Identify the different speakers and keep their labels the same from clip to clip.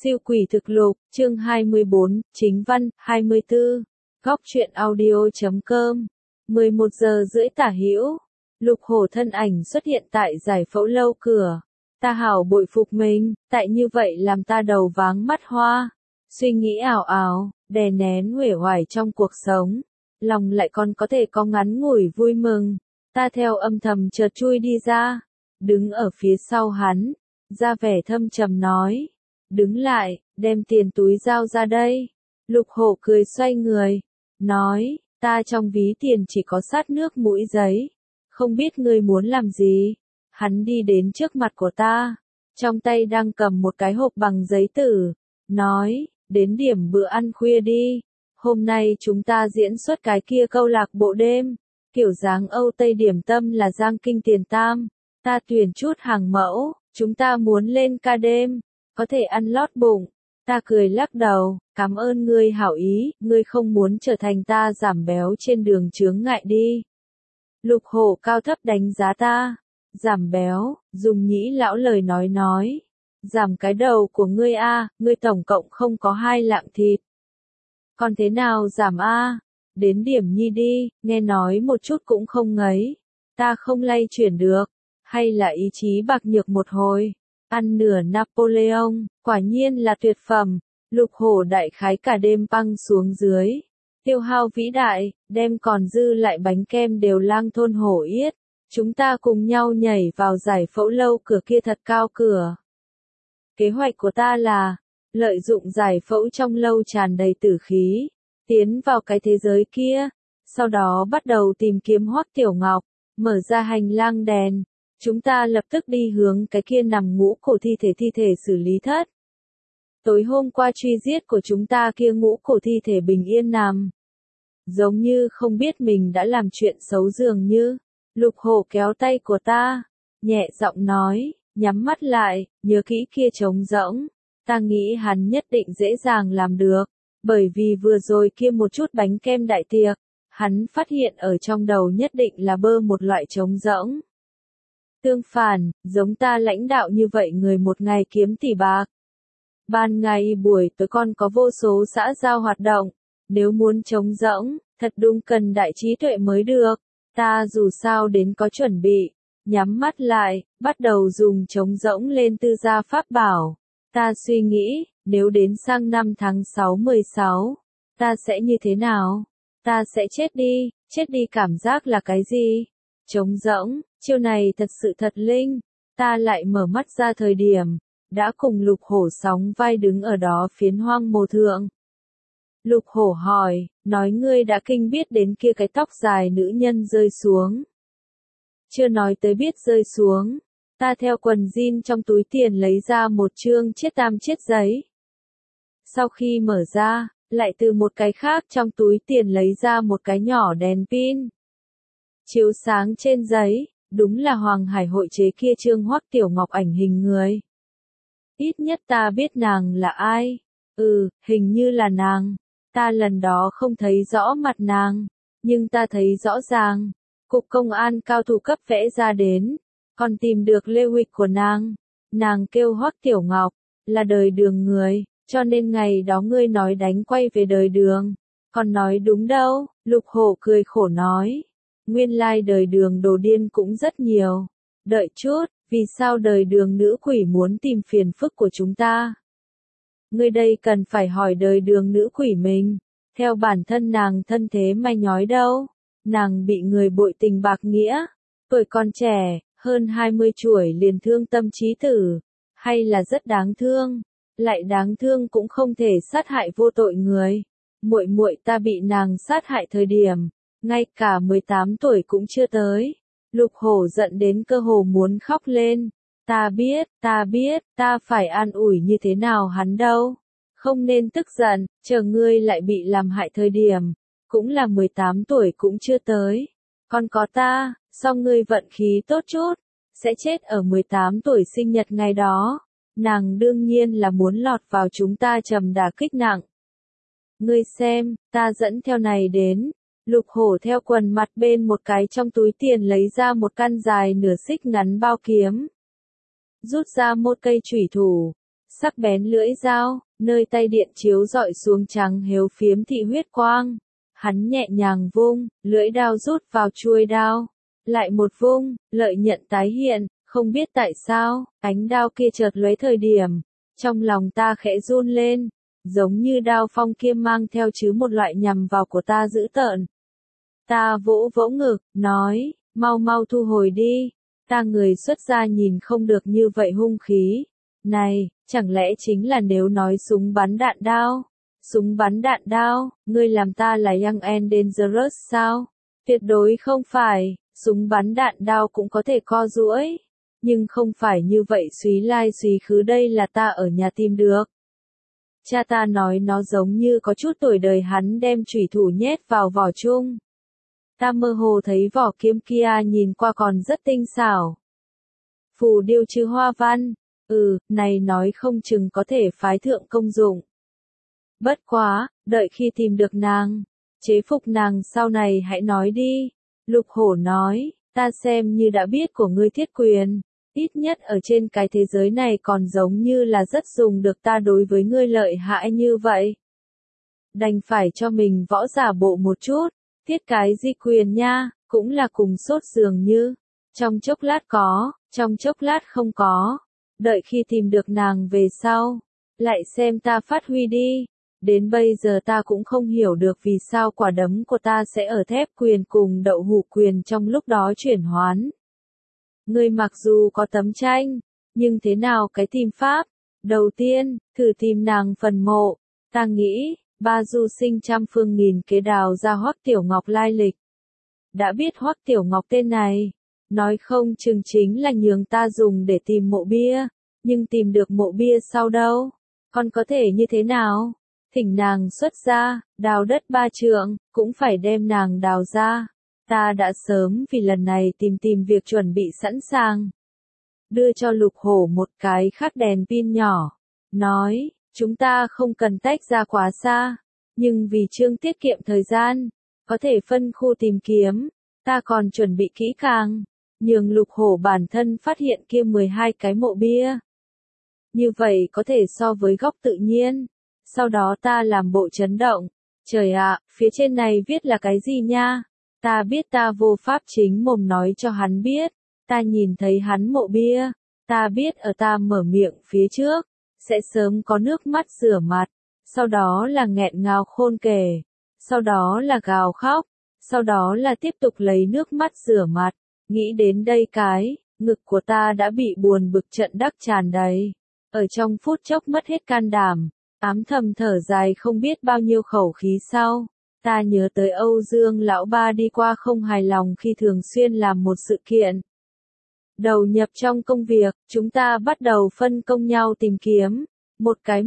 Speaker 1: Siêu quỷ thực lục, chương 24, chính văn, 24, góc truyện audio.com, 11 giờ rưỡi tả hữu, Lục Hổ thân ảnh xuất hiện tại giải phẫu lâu cửa. Ta hảo bội phục mình, tại như vậy làm ta đầu váng mắt hoa, suy nghĩ ảo ảo, đè nén uể oải trong cuộc sống, lòng lại còn có thể có ngắn ngủi vui mừng. Ta theo âm thầm chợt chui đi ra, đứng ở phía sau hắn, ra vẻ thâm trầm nói. Đứng lại, đem tiền túi giao ra đây. Lục Hổ cười xoay người, nói, ta trong ví tiền chỉ có sát nước mũi giấy, không biết ngươi muốn làm gì. Hắn đi đến trước mặt của ta, trong tay đang cầm một cái hộp bằng giấy tử, nói, đến điểm bữa ăn khuya đi. Hôm nay chúng ta diễn xuất cái kia câu lạc bộ đêm, kiểu dáng Âu Tây điểm tâm là Giang Kinh Tiền Tam, ta tuyển chút hàng mẫu, chúng ta muốn lên ca đêm. Có thể ăn lót bụng. Ta cười lắc đầu, cảm ơn ngươi hảo ý, ngươi không muốn trở thành ta giảm béo trên đường chướng ngại đi. Lục Hổ cao thấp đánh giá ta. Giảm béo, dùng nhĩ lão lời nói. Giảm cái đầu của ngươi a, ngươi tổng cộng không có 2 lạng thịt. Còn thế nào giảm a? Đến điểm nhi đi, nghe nói một chút cũng không ngấy. Ta không lay chuyển được, hay là ý chí bạc nhược một hồi. Ăn nửa Napoleon, quả nhiên là tuyệt phẩm. Lục Hổ đại khái cả đêm băng xuống dưới. Tiêu hao vĩ đại, đem còn dư lại bánh kem đều lang thôn hổ yết. Chúng ta cùng nhau nhảy vào giải phẫu lâu cửa kia thật cao cửa. Kế hoạch của ta là, lợi dụng giải phẫu trong lâu tràn đầy tử khí, tiến vào cái thế giới kia. Sau đó bắt đầu tìm kiếm Hoắc Tiểu Ngọc, mở ra hành lang đèn. Chúng ta lập tức đi hướng cái kia nằm ngũ cổ thi thể xử lý thất. Tối hôm qua truy giết của chúng ta kia ngũ cổ thi thể bình yên nằm. Giống như không biết mình đã làm chuyện xấu dường như. Lục Hổ kéo tay của ta, nhẹ giọng nói, nhắm mắt lại, nhớ kỹ kia trống rỗng. Ta nghĩ hắn nhất định dễ dàng làm được, bởi vì vừa rồi kia một chút bánh kem đại tiệc, hắn phát hiện ở trong đầu nhất định là bơ một loại trống rỗng. Tương phản, giống ta lãnh đạo như vậy người một ngày kiếm tỷ bạc. Ban ngày buổi tối còn có vô số xã giao hoạt động, nếu muốn trống rỗng, thật đúng cần đại trí tuệ mới được. Ta dù sao đến có chuẩn bị, nhắm mắt lại, bắt đầu dùng trống rỗng lên tư gia pháp bảo. Ta suy nghĩ, nếu đến sang năm tháng 6/16, ta sẽ như thế nào? Ta sẽ chết đi cảm giác là cái gì? Trống rỗng, chiêu này thật sự thật linh. Ta lại mở mắt ra thời điểm, đã cùng Lục Hổ sóng vai đứng ở đó phiến hoang mồ thượng. Lục Hổ hỏi, nói ngươi đã kinh biết đến kia cái tóc dài nữ nhân rơi xuống. Chưa nói tới biết rơi xuống, ta theo quần jean trong túi tiền lấy ra một chương chiết tam chiết giấy. Sau khi mở ra, lại từ một cái khác trong túi tiền lấy ra một cái nhỏ đèn pin. Chiếu sáng trên giấy, đúng là Hoàng Hải hội chế kia trương Hoắc Tiểu Ngọc ảnh hình người. Ít nhất ta biết nàng là ai. Hình như là nàng. Ta lần đó không thấy rõ mặt nàng, nhưng ta thấy rõ ràng. Cục công an cao thủ cấp vẽ ra đến, còn tìm được lê huịch của nàng. Nàng kêu Hoắc Tiểu Ngọc, là đời đường người, cho nên ngày đó ngươi nói đánh quay về đời đường. Còn nói đúng đâu, Lục Hổ cười khổ nói. Nguyên lai đời đường đồ điên cũng rất nhiều. Đợi chút, vì sao đời đường nữ quỷ muốn tìm phiền phức của chúng ta? Ngươi đây cần phải hỏi đời đường nữ quỷ mình. Theo bản thân nàng thân thế may nhói đâu. Nàng bị người bội tình bạc nghĩa. Tuổi còn trẻ, hơn 20 tuổi liền thương tâm trí tử. Hay là rất đáng thương. Lại đáng thương cũng không thể sát hại vô tội người. Muội muội ta bị nàng sát hại thời điểm. Ngay cả 18 tuổi cũng chưa tới. Lục Hổ giận đến cơ hồ muốn khóc lên. Ta biết, ta phải an ủi như thế nào hắn đâu. Không nên tức giận, chờ ngươi lại bị làm hại thời điểm. Cũng là 18 tuổi cũng chưa tới. Còn có ta, song ngươi vận khí tốt chút, sẽ chết ở 18 tuổi sinh nhật ngày đó. Nàng đương nhiên là muốn lọt vào chúng ta trầm đả kích nặng. Ngươi xem, ta dẫn theo này đến. Lục Hổ theo quần mặt bên một cái trong túi tiền lấy ra một căn dài nửa xích ngắn bao kiếm. Rút ra một cây chủy thủ. Sắc bén lưỡi dao, nơi tay điện chiếu rọi xuống trắng héo phiếm thị huyết quang. Hắn nhẹ nhàng vung, lưỡi đao rút vào chuôi đao. Lại một vung, lợi nhận tái hiện, không biết tại sao, ánh đao kia chợt lóe thời điểm. Trong lòng ta khẽ run lên, giống như đao phong kia mang theo chứ một loại nhằm vào của ta dữ tợn. Ta vỗ vỗ ngực, nói, mau mau thu hồi đi. Ta người xuất gia nhìn không được như vậy hung khí. Này, chẳng lẽ chính là nếu nói súng bắn đạn đao? Súng bắn đạn đao, ngươi làm ta là Young and Dangerous sao? Tuyệt đối không phải, súng bắn đạn đao cũng có thể co duỗi. Nhưng không phải như vậy suý lai suý khứ đây là ta ở nhà tìm được. Cha ta nói nó giống như có chút tuổi đời hắn đem chủy thủ nhét vào vỏ chung. Ta mơ hồ thấy vỏ kiếm kia nhìn qua còn rất tinh xảo. Phù điêu chứ hoa văn, này nói không chừng có thể phái thượng công dụng. Bất quá, đợi khi tìm được nàng, chế phục nàng sau này hãy nói đi. Lục Hổ nói, ta xem như đã biết của ngươi thiết quyền, ít nhất ở trên cái thế giới này còn giống như là rất dùng được ta đối với ngươi lợi hại như vậy. Đành phải cho mình võ giả bộ một chút, thiết cái di quyền nha, cũng là cùng sốt dường như. Trong chốc lát có, trong chốc lát không có. Đợi khi tìm được nàng về sau, lại xem ta phát huy đi. Đến bây giờ ta cũng không hiểu được vì sao quả đấm của ta sẽ ở thép quyền cùng đậu hũ quyền trong lúc đó chuyển hoán. Ngươi mặc dù có tấm tranh, nhưng thế nào cái tìm pháp? Đầu tiên, thử tìm nàng phần mộ. Ta nghĩ, ba du sinh trăm phương nghìn kế đào ra Hoắc Tiểu Ngọc lai lịch. Đã biết Hoắc Tiểu Ngọc tên này, nói không chừng chính là nhường ta dùng để tìm mộ bia, nhưng tìm được mộ bia sau đâu? Còn có thể như thế nào? Thỉnh nàng xuất ra, đào đất 3 trượng, cũng phải đem nàng đào ra. Ta đã sớm vì lần này tìm việc chuẩn bị sẵn sàng. Đưa cho Lục Hổ một cái khắc đèn pin nhỏ. Nói, chúng ta không cần tách ra quá xa. Nhưng vì chương tiết kiệm thời gian, có thể phân khu tìm kiếm. Ta còn chuẩn bị kỹ càng. Nhường Lục Hổ bản thân phát hiện kia 12 cái mộ bia. Như vậy có thể so với góc tự nhiên. Sau đó ta làm bộ chấn động. Trời ạ, phía trên này viết là cái gì nha? Ta biết ta vô pháp chính mồm nói cho hắn biết. Ta nhìn thấy hắn mộ bia. Ta biết ở ta mở miệng phía trước, sẽ sớm có nước mắt rửa mặt. Sau đó là nghẹn ngào khôn kể. Sau đó là gào khóc. Sau đó là tiếp tục lấy nước mắt rửa mặt. Nghĩ đến đây cái, ngực của ta đã bị buồn bực trận đắc tràn đầy. Ở trong phút chốc mất hết can đảm. Ám thầm thở dài không biết bao nhiêu khẩu khí sau. Ta nhớ tới Âu Dương lão ba đi qua không hài lòng khi thường xuyên làm một sự kiện. Đầu nhập trong công việc, chúng ta bắt đầu phân công nhau tìm kiếm. Một cái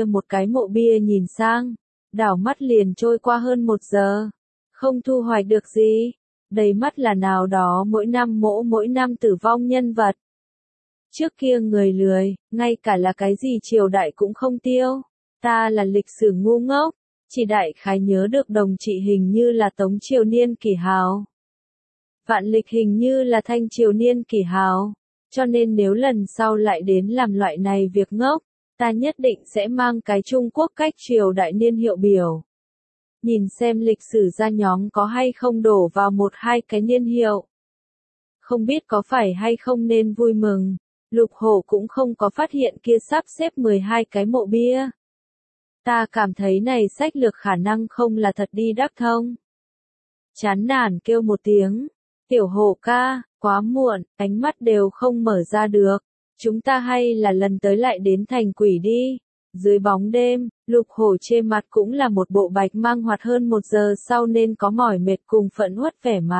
Speaker 1: mộ bia nhìn sang. Đảo mắt liền trôi qua hơn 1 giờ. Không thu hoạch được gì. Đầy mắt là nào đó mỗi năm tử vong nhân vật. Trước kia người lười, ngay cả là cái gì triều đại cũng không tiêu. Ta là lịch sử ngu ngốc, chỉ đại khái nhớ được đồng trị hình như là Tống Triều niên Kỷ Hào. Vạn lịch hình như là Thanh Triều niên Kỷ Hào. Cho nên nếu lần sau lại đến làm loại này việc ngốc, ta nhất định sẽ mang cái Trung Quốc cách triều đại niên hiệu biểu. Nhìn xem lịch sử gia nhóm có hay không đổ vào 1-2 cái niên hiệu. Không biết có phải hay không nên vui mừng. Lục Hổ cũng không có phát hiện kia sắp xếp 12 cái mộ bia. Ta cảm thấy này sách lược khả năng không là thật đi đắc thông. Chán nản kêu một tiếng. Tiểu Hổ ca, quá muộn, ánh mắt đều không mở ra được. Chúng ta hay là lần tới lại đến thành quỷ đi. Dưới bóng đêm, Lục Hổ trên mặt cũng là một bộ bạch mang hoạt hơn 1 giờ sau nên có mỏi mệt cùng phẫn uất vẻ mặt.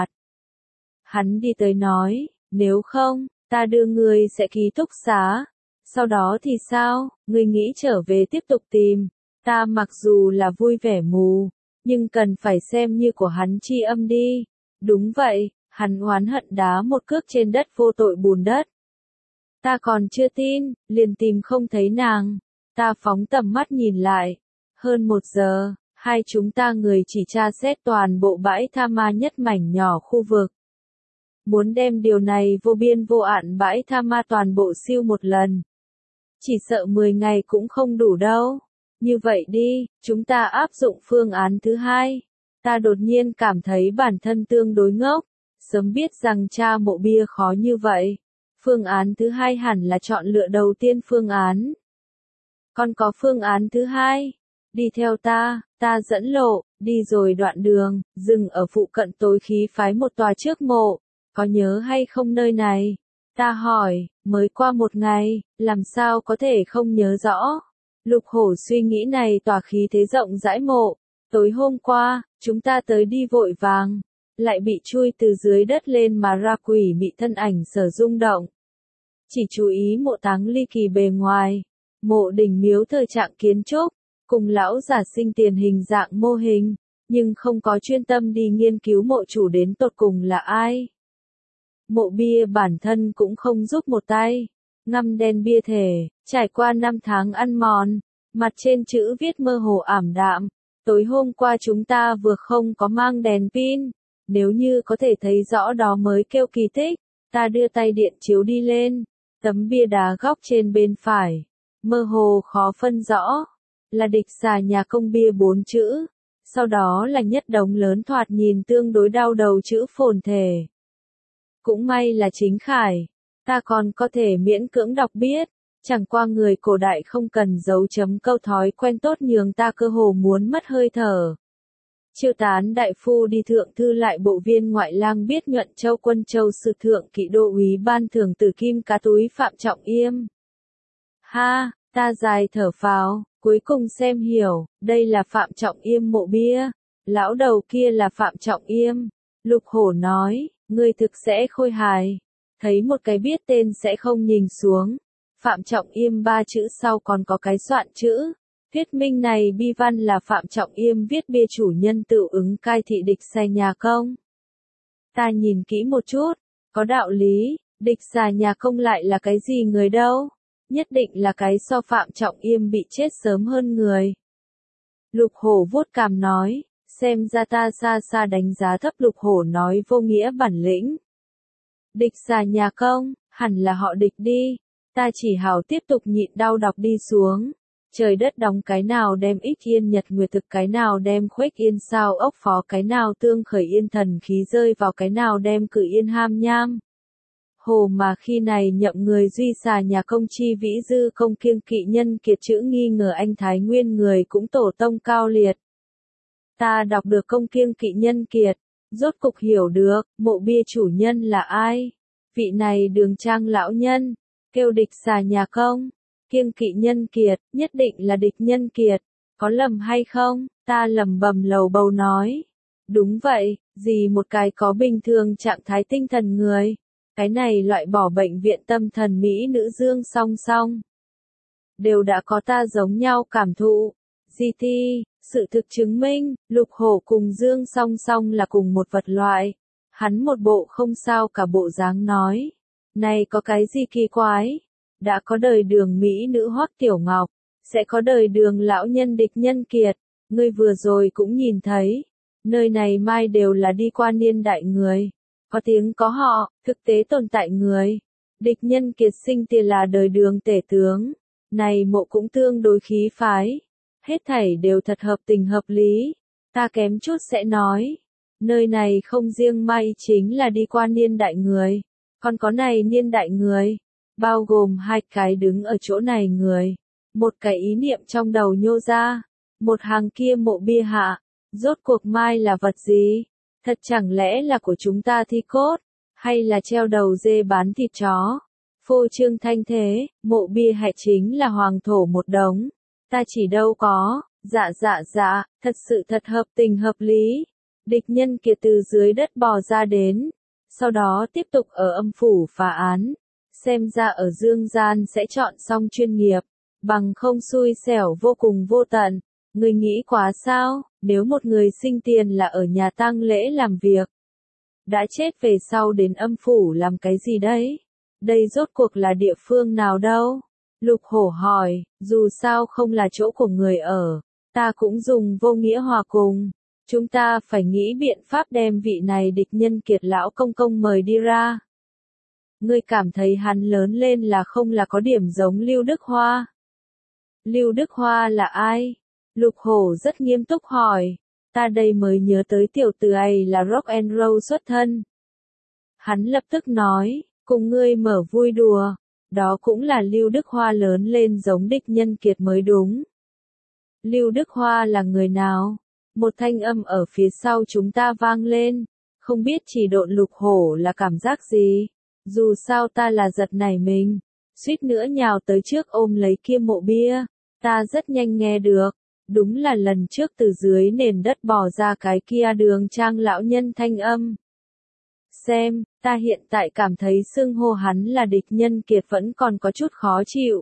Speaker 1: Hắn đi tới nói, nếu không, ta đưa ngươi sẽ ký túc xá. Sau đó thì sao, ngươi nghĩ trở về tiếp tục tìm. Ta mặc dù là vui vẻ mù, nhưng cần phải xem như của hắn chi âm đi. Đúng vậy, hắn oán hận đá một cước trên đất vô tội bùn đất. Ta còn chưa tin, liền tìm không thấy nàng. Ta phóng tầm mắt nhìn lại. Hơn 1 giờ, hai chúng ta người chỉ tra xét toàn bộ bãi tha ma nhất mảnh nhỏ khu vực. Muốn đem điều này vô biên vô hạn bãi tha ma toàn bộ siêu một lần. Chỉ sợ 10 ngày cũng không đủ đâu. Như vậy đi, chúng ta áp dụng phương án thứ hai. Ta đột nhiên cảm thấy bản thân tương đối ngốc, sớm biết rằng tra mộ bia khó như vậy. Phương án thứ hai hẳn là chọn lựa đầu tiên phương án. Còn có phương án thứ hai. Đi theo ta dẫn lộ, đi rồi đoạn đường, dừng ở phụ cận tối khí phái một tòa trước mộ. Có nhớ hay không nơi này? Ta hỏi, mới qua một ngày, làm sao có thể không nhớ rõ? Lục Hổ suy nghĩ này tòa khí thế rộng rãi mộ. Tối hôm qua, chúng ta tới đi vội vàng, lại bị chui từ dưới đất lên mà ra quỷ mị thân ảnh sở rung động. Chỉ chú ý mộ táng ly kỳ bề ngoài, mộ đình miếu thời trạng kiến trúc, cùng lão giả sinh tiền hình dạng mô hình, nhưng không có chuyên tâm đi nghiên cứu mộ chủ đến tột cùng là ai. Mộ bia bản thân cũng không giúp một tay, ngăm đen bia thể, trải qua 5 tháng ăn mòn, mặt trên chữ viết mơ hồ ảm đạm. Tối hôm qua chúng ta vừa không có mang đèn pin, nếu như có thể thấy rõ đó mới kêu kỳ tích. Ta đưa tay điện chiếu đi lên, tấm bia đá góc trên bên phải, mơ hồ khó phân rõ, là địch xà nhà công bia 4 chữ, sau đó là nhất đống lớn thoạt nhìn tương đối đau đầu chữ phồn thể. Cũng may là chính khải, ta còn có thể miễn cưỡng đọc biết, chẳng qua người cổ đại không cần dấu chấm câu thói quen tốt nhường ta cơ hồ muốn mất hơi thở. Chiêu tán đại phu đi thượng thư lại bộ viên ngoại lang biết nhuận châu quân châu sự thượng kỵ đô úy ban thưởng tử kim cá túi Phạm Trọng Yêm. Ha, ta dài thở phào, cuối cùng xem hiểu, đây là Phạm Trọng Yêm mộ bia. Lão đầu kia là Phạm Trọng Yêm. Lục Hổ nói, ngươi thực sẽ khôi hài. Thấy một cái biết tên sẽ không nhìn xuống. Phạm Trọng Yêm 3 chữ sau còn có cái soạn chữ. Thuyết minh này bi văn là Phạm Trọng Yêm viết bia chủ nhân tự ứng cai thị địch xà nhà công. Ta nhìn kỹ một chút, có đạo lý, địch xà nhà công lại là cái gì người đâu? Nhất định là cái so Phạm Trọng Yêm bị chết sớm hơn người. Lục Hổ vuốt cằm nói, xem ra ta xa xa đánh giá thấp Lục Hổ nói vô nghĩa bản lĩnh. Địch xà nhà công, hẳn là họ địch đi. Ta chỉ hào tiếp tục nhịn đau đọc đi xuống. Trời đất đóng cái nào đem ích yên nhật nguyệt thực cái nào đem khuếch yên sao ốc phó cái nào tương khởi yên thần khí rơi vào cái nào đem cử yên ham nham. Hồ mà khi này nhậm người duy xà nhà công chi vĩ dư không kiêng kỵ nhân kiệt chữ nghi ngờ anh Thái Nguyên người cũng tổ tông cao liệt. Ta đọc được công kiêng kỵ nhân kiệt, rốt cục hiểu được, mộ bia chủ nhân là ai. Vị này Đường Trang lão nhân, kêu địch xà nhà công. Kiêng kỵ nhân kiệt, nhất định là địch nhân kiệt, có lầm hay không? Ta lẩm bẩm lầu bầu nói. Đúng vậy, gì một cái có bình thường trạng thái tinh thần người. Cái này loại bỏ bệnh viện tâm thần Mỹ nữ dương song song. Đều đã có ta giống nhau cảm thụ. GT, sự thực chứng minh, Lục Hổ cùng dương song song là cùng một vật loại. Hắn một bộ không sao cả bộ dáng nói. Này có cái gì kỳ quái? Đã có đời Đường Mỹ nữ Hoắc Tiểu Ngọc, sẽ có đời Đường lão nhân địch nhân kiệt, ngươi vừa rồi cũng nhìn thấy, nơi này mai đều là đi qua niên đại người, có tiếng có họ, thực tế tồn tại người. Địch nhân kiệt sinh tiền là đời Đường tể tướng, này mộ cũng tương đối khí phái, hết thảy đều thật hợp tình hợp lý, ta kém chút sẽ nói, nơi này không riêng may chính là đi qua niên đại người, còn có này niên đại người. Bao gồm 2 cái đứng ở chỗ này người, một cái ý niệm trong đầu nhô ra, một hàng kia mộ bia hạ, rốt cuộc mai là vật gì? Thật chẳng lẽ là của chúng ta thi cốt, hay là treo đầu dê bán thịt chó? Phô trương thanh thế, mộ bia hại chính là hoàng thổ một đống, ta chỉ đâu có, dạ, thật sự thật hợp tình hợp lý. Địch nhân kiệt từ dưới đất bò ra đến, sau đó tiếp tục ở âm phủ phá án. Xem ra ở dương gian sẽ chọn xong chuyên nghiệp, bằng không xui xẻo vô cùng vô tận. Người nghĩ quá sao, nếu một người sinh tiền là ở nhà tang lễ làm việc. Đã chết về sau đến âm phủ làm cái gì đấy? Đây rốt cuộc là địa phương nào đâu? Lục Hổ hỏi, dù sao không là chỗ của người ở, ta cũng dùng vô nghĩa hòa cùng. Chúng ta phải nghĩ biện pháp đem vị này địch nhân kiệt lão công công mời đi ra. Ngươi cảm thấy hắn lớn lên là không là có điểm giống Lưu Đức Hoa? Lưu Đức Hoa là ai? Lục Hổ rất nghiêm túc hỏi. Ta đây mới nhớ tới tiểu tử ấy là rock and roll xuất thân. Hắn lập tức nói, cùng ngươi mở vui đùa. Đó cũng là Lưu Đức Hoa lớn lên giống Địch Nhân Kiệt mới đúng. Lưu Đức Hoa là người nào? Một thanh âm ở phía sau chúng ta vang lên. Không biết chỉ độn Lục Hổ là cảm giác gì? Dù sao ta là giật nảy mình. Suýt nữa nhào tới trước ôm lấy kia mộ bia. Ta rất nhanh nghe được. Đúng là lần trước từ dưới nền đất bò ra cái kia Đường Trang lão nhân thanh âm. Xem, ta hiện tại cảm thấy xưng hô hắn là Địch Nhân Kiệt vẫn còn có chút khó chịu.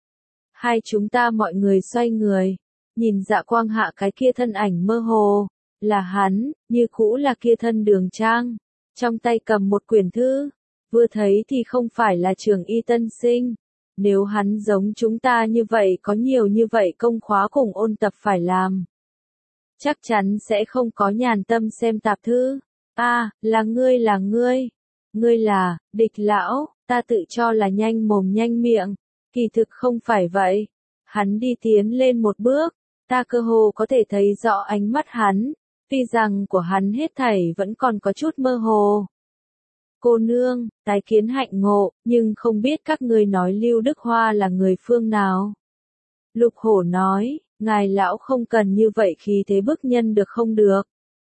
Speaker 1: Hai chúng ta mọi người xoay người, nhìn Dạ Quang Hạ cái kia thân ảnh mơ hồ, là hắn, như cũ là kia thân Đường Trang, trong tay cầm một quyển thư, vừa thấy thì không phải là trường y tân sinh. Nếu hắn giống chúng ta như vậy có nhiều như vậy công khóa cùng ôn tập phải làm, chắc chắn sẽ không có nhàn tâm xem tạp thư. Là ngươi Ngươi là, Địch lão, ta tự cho là nhanh mồm nhanh miệng, kỳ thực không phải vậy. Hắn đi tiến lên một bước, ta cơ hồ có thể thấy rõ ánh mắt hắn, tuy rằng của hắn hết thảy vẫn còn có chút mơ hồ. Cô nương, tái kiến hạnh ngộ, nhưng không biết các ngươi nói Lưu Đức Hoa là người phương nào. Lục Hổ nói, ngài lão không cần như vậy khí thế bức nhân được không được.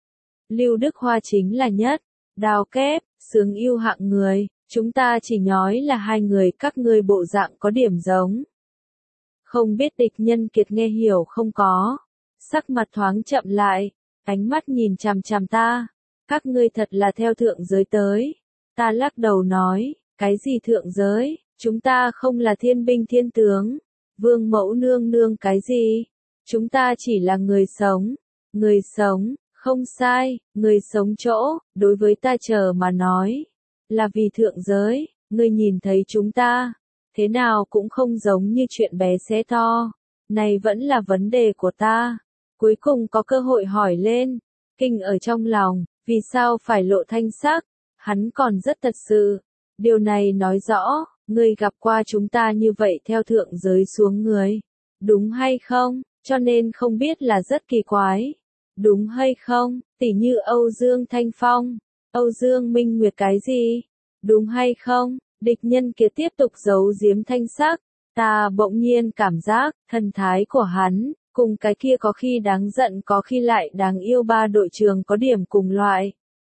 Speaker 1: Lưu Đức Hoa chính là nhất, đao kép, sướng yêu hạng người, chúng ta chỉ nói là hai người các ngươi bộ dạng có điểm giống. Không biết Địch Nhân Kiệt nghe hiểu không có. Sắc mặt thoáng chậm lại, ánh mắt nhìn chằm chằm ta. Các ngươi thật là theo thượng giới tới. Ta lắc đầu nói, cái gì thượng giới, chúng ta không là thiên binh thiên tướng. Vương mẫu nương nương cái gì? Chúng ta chỉ là người sống. Người sống, không sai, người sống chỗ, đối với ta chờ mà nói. Là vì thượng giới, ngươi nhìn thấy chúng ta. Thế nào cũng không giống như chuyện bé xé to. Này vẫn là vấn đề của ta. Cuối cùng có cơ hội hỏi lên. Kinh ở trong lòng, vì sao phải lộ thanh sắc? Hắn còn rất thật sự. Điều này nói rõ, ngươi gặp qua chúng ta như vậy theo thượng giới xuống người. Đúng hay không? Cho nên không biết là rất kỳ quái. Đúng hay không? Tỉ như Âu Dương Thanh Phong, Âu Dương Minh Nguyệt cái gì? Đúng hay không? Địch Nhân Kiệt tiếp tục giấu giếm thanh sắc. Ta bỗng nhiên cảm giác, thần thái của hắn, cùng cái kia có khi đáng giận có khi lại đáng yêu ba đội trường có điểm cùng loại.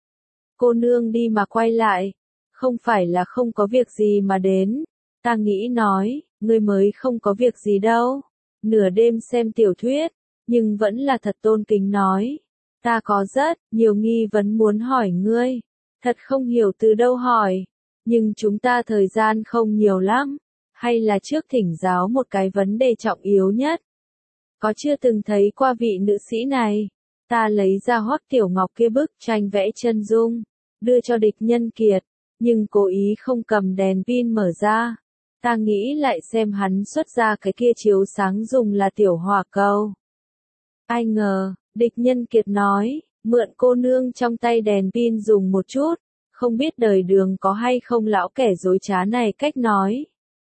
Speaker 1: Cô nương đi mà quay lại. Không phải là không có việc gì mà đến. Ta nghĩ nói, ngươi mới không có việc gì đâu. Nửa đêm xem tiểu thuyết, nhưng vẫn là thật tôn kính nói. Ta có rất nhiều nghi vấn muốn hỏi ngươi. Thật không hiểu từ đâu hỏi. Nhưng chúng ta thời gian không nhiều lắm. Hay là trước thỉnh giáo một cái vấn đề trọng yếu nhất. Có chưa từng thấy qua vị nữ sĩ này? Ta lấy ra Hoắc Tiểu Ngọc kia bức tranh vẽ chân dung, đưa cho Địch Nhân Kiệt, nhưng cố ý không cầm đèn pin mở ra. Ta nghĩ lại xem hắn xuất ra cái kia chiếu sáng dùng là tiểu hỏa cầu. Ai ngờ, Địch Nhân Kiệt nói, mượn cô nương trong tay đèn pin dùng một chút, không biết đời Đường có hay không lão kẻ dối trá này cách nói.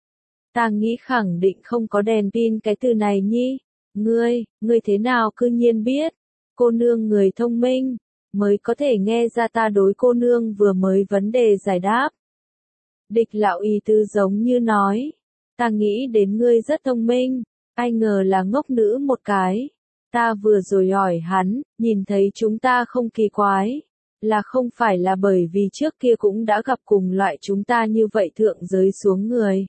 Speaker 1: Ta nghĩ khẳng định không có đèn pin cái từ này nhi. Ngươi thế nào cư nhiên biết? Cô nương người thông minh, mới có thể nghe ra ta đối cô nương vừa mới vấn đề giải đáp. Địch lão y tư giống như nói, ta nghĩ đến ngươi rất thông minh, ai ngờ là ngốc nữ một cái. Ta vừa rồi hỏi hắn, nhìn thấy chúng ta không kỳ quái, là không phải là bởi vì trước kia cũng đã gặp cùng loại chúng ta như vậy thượng giới xuống người.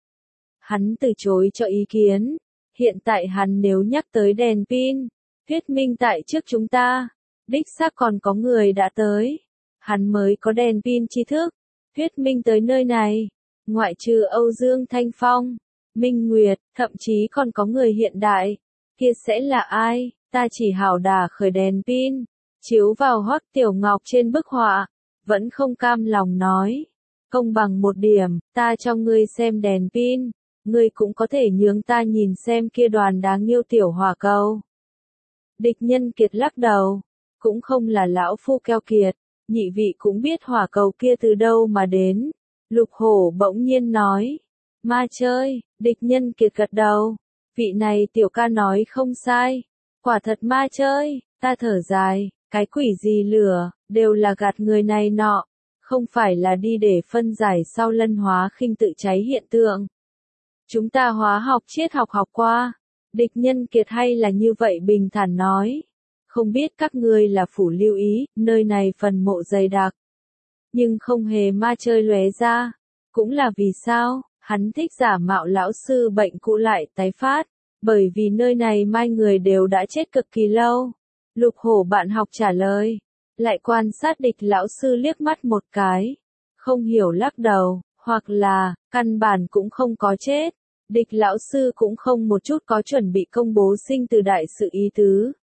Speaker 1: Hắn từ chối cho ý kiến, hiện tại hắn nếu nhắc tới đèn pin, thuyết minh tại trước chúng ta, đích xác còn có người đã tới, hắn mới có đèn pin tri thức, thuyết minh tới nơi này, ngoại trừ Âu Dương Thanh Phong, Minh Nguyệt, thậm chí còn có người hiện đại, kia sẽ là ai? Ta chỉ hảo đả khởi đèn pin, chiếu vào Hoắc Tiểu Ngọc trên bức họa, vẫn không cam lòng nói, công bằng một điểm, ta cho ngươi xem đèn pin, ngươi cũng có thể nhướng ta nhìn xem kia đoàn đáng yêu tiểu hỏa cầu. Địch Nhân Kiệt lắc đầu, cũng không là lão phu keo kiệt, nhị vị cũng biết hỏa cầu kia từ đâu mà đến, Lục Hổ bỗng nhiên nói. Ma chơi, Địch Nhân Kiệt gật đầu. Vị này tiểu ca nói không sai. Quả thật ma chơi, ta thở dài, cái quỷ gì lửa, đều là gạt người này nọ. Không phải là đi để phân giải sau lân hóa khinh tự cháy hiện tượng. Chúng ta hóa học triết học học qua. Địch Nhân Kiệt hay là như vậy bình thản nói. Không biết các ngươi là phủ lưu ý, nơi này phần mộ dày đặc. Nhưng không hề ma chơi lóe ra. Cũng là vì sao, hắn thích giả mạo lão sư bệnh cũ lại tái phát. Bởi vì nơi này mai người đều đã chết cực kỳ lâu. Lục Hổ bạn học trả lời. Lại quan sát Địch lão sư liếc mắt một cái. Không hiểu lắc đầu, hoặc là, căn bản cũng không có chết. Địch lão sư cũng không một chút có chuẩn bị công bố sinh từ đại sự ý tứ.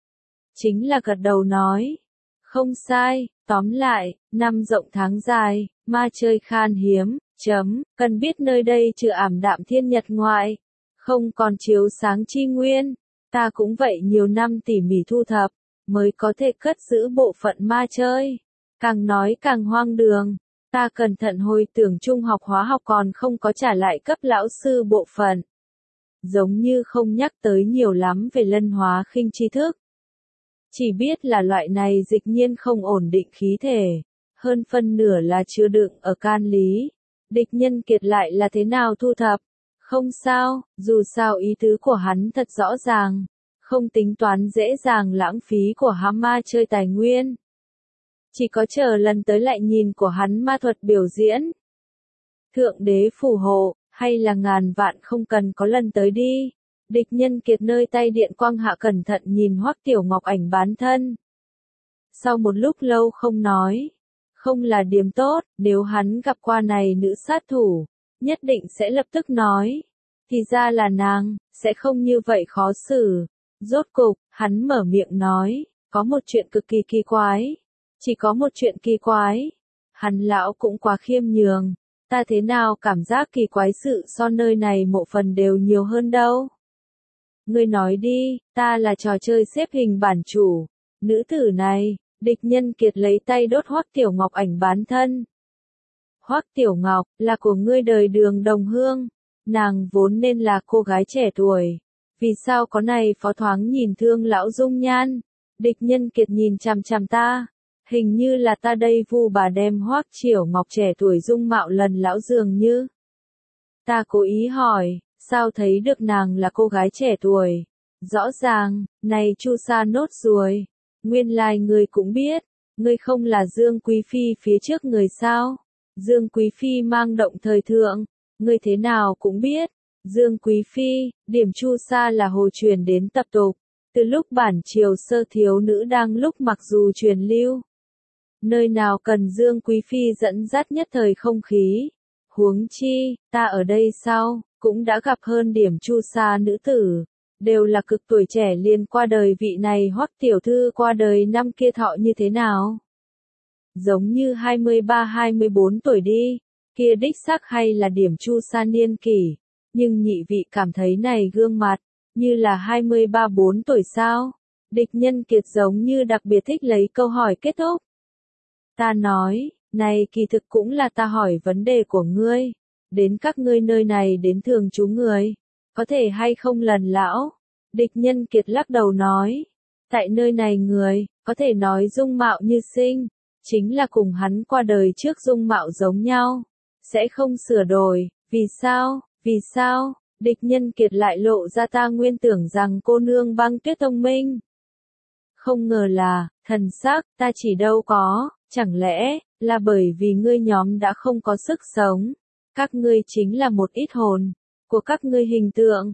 Speaker 1: Chính là gật đầu nói. Không sai, tóm lại, năm rộng tháng dài, ma chơi khan hiếm, cần biết nơi đây trừ ảm đạm thiên nhật ngoại. Không còn chiếu sáng chi nguyên. Ta cũng vậy nhiều năm tỉ mỉ thu thập, mới có thể cất giữ bộ phận ma chơi. Càng nói càng hoang đường. Ta cẩn thận hồi tưởng trung học hóa học còn không có trả lại cấp lão sư bộ phận. Giống như không nhắc tới nhiều lắm về lân hóa khinh tri thức. Chỉ biết là loại này dịch nhiên không ổn định khí thể. Hơn phân nửa là chứa đựng ở can lý. Địch Nhân Kiệt lại là thế nào thu thập? Không sao, dù sao ý tứ của hắn thật rõ ràng. Không tính toán dễ dàng lãng phí của hãm ma chơi tài nguyên. Chỉ có chờ lần tới lại nhìn của hắn ma thuật biểu diễn. Thượng đế phù hộ, hay là ngàn vạn không cần có lần tới đi. Địch Nhân Kiệt nơi tay điện quang hạ cẩn thận nhìn Hoắc Tiểu Ngọc ảnh bán thân. Sau một lúc lâu không nói. Không là điểm tốt, nếu hắn gặp qua này nữ sát thủ, nhất định sẽ lập tức nói. Thì ra là nàng, sẽ không như vậy khó xử. Rốt cục, hắn mở miệng nói, có một chuyện cực kỳ kỳ quái. Chỉ có một chuyện kỳ quái. Hắn lão cũng quá khiêm nhường. Ta thế nào cảm giác kỳ quái sự so nơi này mộ phần đều nhiều hơn đâu. Ngươi nói đi, ta là trò chơi xếp hình bản chủ. Nữ tử này, Địch Nhân Kiệt lấy tay đốt Hoắc Tiểu Ngọc ảnh bán thân. Hoắc Tiểu Ngọc, là của ngươi đời đường đồng hương. Nàng vốn nên là cô gái trẻ tuổi. Vì sao có này phó thoáng nhìn thương lão dung nhan? Địch Nhân Kiệt nhìn chằm chằm ta. Hình như là ta đây vu bà đem Hoắc Tiểu Ngọc trẻ tuổi dung mạo lần lão dường như. Ta cố ý hỏi, sao thấy được nàng là cô gái trẻ tuổi? Rõ ràng, này Chu Sa nốt ruồi. Nguyên lai ngươi cũng biết, ngươi không là Dương Quý Phi phía trước người sao? Dương Quý Phi mang động thời thượng, ngươi thế nào cũng biết. Dương Quý Phi, điểm Chu Sa là hồ truyền đến tập tục, từ lúc bản triều sơ thiếu nữ đang lúc mặc dù truyền lưu. Nơi nào cần Dương Quý Phi dẫn dắt nhất thời không khí. Huống chi, ta ở đây sau, cũng đã gặp hơn điểm Chu Sa nữ tử. Đều là cực tuổi trẻ liền qua đời vị này Hoắc tiểu thư qua đời năm kia thọ như thế nào? Giống như 23-24 tuổi đi, kia đích xác hay là điểm Chu Sa niên kỷ, nhưng nhị vị cảm thấy này gương mặt, như là 23-4 tuổi sao? Địch Nhân Kiệt giống như đặc biệt thích lấy câu hỏi kết thúc. Ta nói, này kỳ thực cũng là ta hỏi vấn đề của ngươi, đến các ngươi nơi này đến thường trú người. Có thể hay không lần lão? Địch Nhân Kiệt lắc đầu nói. Tại nơi này người, có thể nói dung mạo như sinh. Chính là cùng hắn qua đời trước dung mạo giống nhau. Sẽ không sửa đổi. Vì sao? Vì sao? Địch Nhân Kiệt lại lộ ra ta nguyên tưởng rằng cô nương Băng Tuyết thông minh. Không ngờ là, thần sắc, ta chỉ đâu có. Chẳng lẽ, là bởi vì ngươi nhóm đã không có sức sống. Các ngươi chính là một ít hồn. Của các ngươi hình tượng,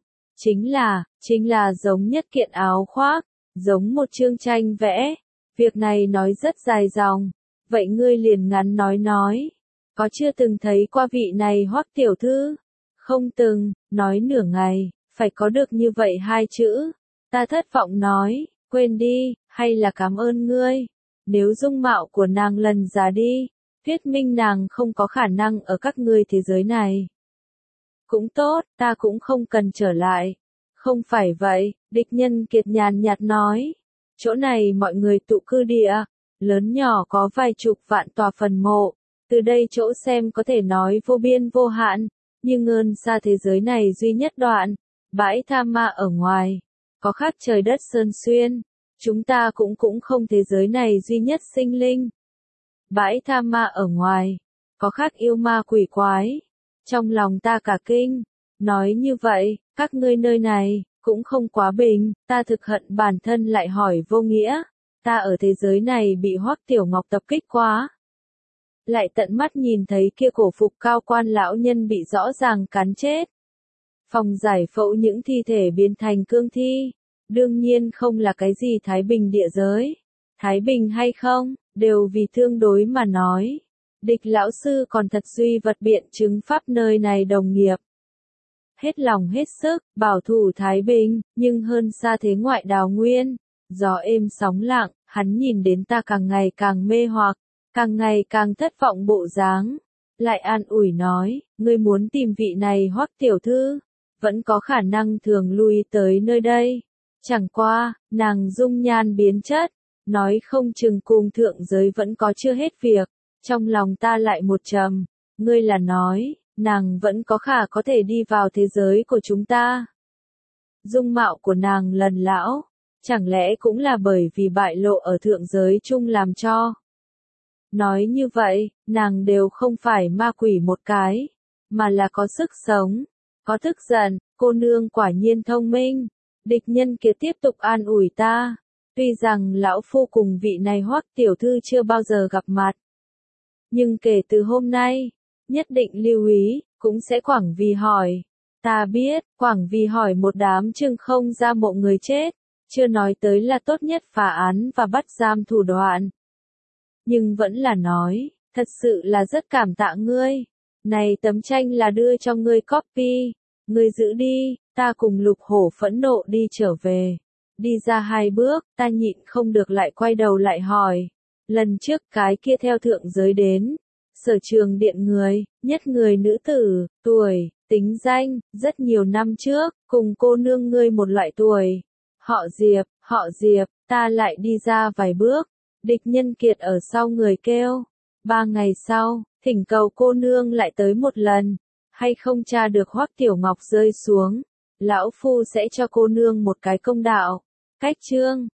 Speaker 1: chính là giống nhất kiện áo khoác, giống một chương tranh vẽ. Việc này nói rất dài dòng, vậy ngươi liền ngắn nói, có chưa từng thấy qua vị này Hoắc tiểu thư? Không từng, nói nửa ngày, phải có được như vậy hai chữ. Ta thất vọng nói, quên đi, hay là cảm ơn ngươi. Nếu dung mạo của nàng lần già đi, thuyết minh nàng không có khả năng ở các ngươi thế giới này. Cũng tốt, ta cũng không cần trở lại. Không phải vậy, Địch Nhân Kiệt nhàn nhạt nói. Chỗ này mọi người tụ cư địa, lớn nhỏ có vài chục vạn tòa phần mộ, Từ đây chỗ xem có thể nói vô biên vô hạn, nhưng ơn xa thế giới này duy nhất đoạn, bãi tha ma ở ngoài, có khác trời đất sơn xuyên, chúng ta cũng không thế giới này duy nhất sinh linh. Bãi tha ma ở ngoài, có khác yêu ma quỷ quái, trong lòng ta cả kinh, nói như vậy, các ngươi nơi này, cũng không quá bình, ta thực hận bản thân lại hỏi vô nghĩa, ta ở thế giới này bị Hoắc Tiểu Ngọc tập kích quá. Lại tận mắt nhìn thấy kia cổ phục cao quan lão nhân bị rõ ràng cắn chết. Phòng giải phẫu những thi thể biến thành cương thi, đương nhiên không là cái gì Thái Bình địa giới. Thái Bình hay không, đều vì tương đối mà nói. Địch lão sư còn thật duy vật biện chứng pháp nơi này đồng nghiệp. Hết lòng hết sức, bảo thủ Thái Bình, nhưng hơn xa thế ngoại đào nguyên. Gió êm sóng lặng, hắn nhìn đến ta càng ngày càng mê hoặc, càng ngày càng thất vọng bộ dáng. Lại an ủi nói, ngươi muốn tìm vị này Hoắc tiểu thư, vẫn có khả năng thường lui tới nơi đây. Chẳng qua, nàng dung nhan biến chất, nói không chừng cùng thượng giới vẫn có chưa hết việc. Trong lòng ta lại một trầm, ngươi là nói, nàng vẫn có thể đi vào thế giới của chúng ta. Dung mạo của nàng lần lão, chẳng lẽ cũng là bởi vì bại lộ ở thượng giới chung làm cho. Nói như vậy, nàng đều không phải ma quỷ một cái, mà là có sức sống, có tức giận, cô nương quả nhiên thông minh. Địch nhân kia tiếp tục an ủi ta, tuy rằng lão phu cùng vị này Hoắc tiểu thư chưa bao giờ gặp mặt. Nhưng kể từ hôm nay, nhất định lưu ý, cũng sẽ quảng vì hỏi. Ta biết, quảng vì hỏi một đám trưng không ra mộ người chết, chưa nói tới là tốt nhất phá án và bắt giam thủ đoạn. Nhưng vẫn là nói, thật sự là rất cảm tạ ngươi. Này tấm tranh là đưa cho ngươi copy, ngươi giữ đi, ta cùng Lục Hổ phẫn nộ đi trở về. Đi ra 2 bước, ta nhịn không được lại quay đầu lại hỏi. Lần trước cái kia theo thượng giới đến, Sở Trường Điện người, nhất người nữ tử, tuổi, tính danh, rất nhiều năm trước, cùng cô nương ngươi một loại tuổi. Họ Diệp, ta lại đi ra vài bước, địch nhân kiệt ở sau người kêu. 3 ngày sau, thỉnh cầu cô nương lại tới một lần, hay không tra được Hoắc Tiểu Ngọc rơi xuống, lão phu sẽ cho cô nương một cái công đạo. Cách chương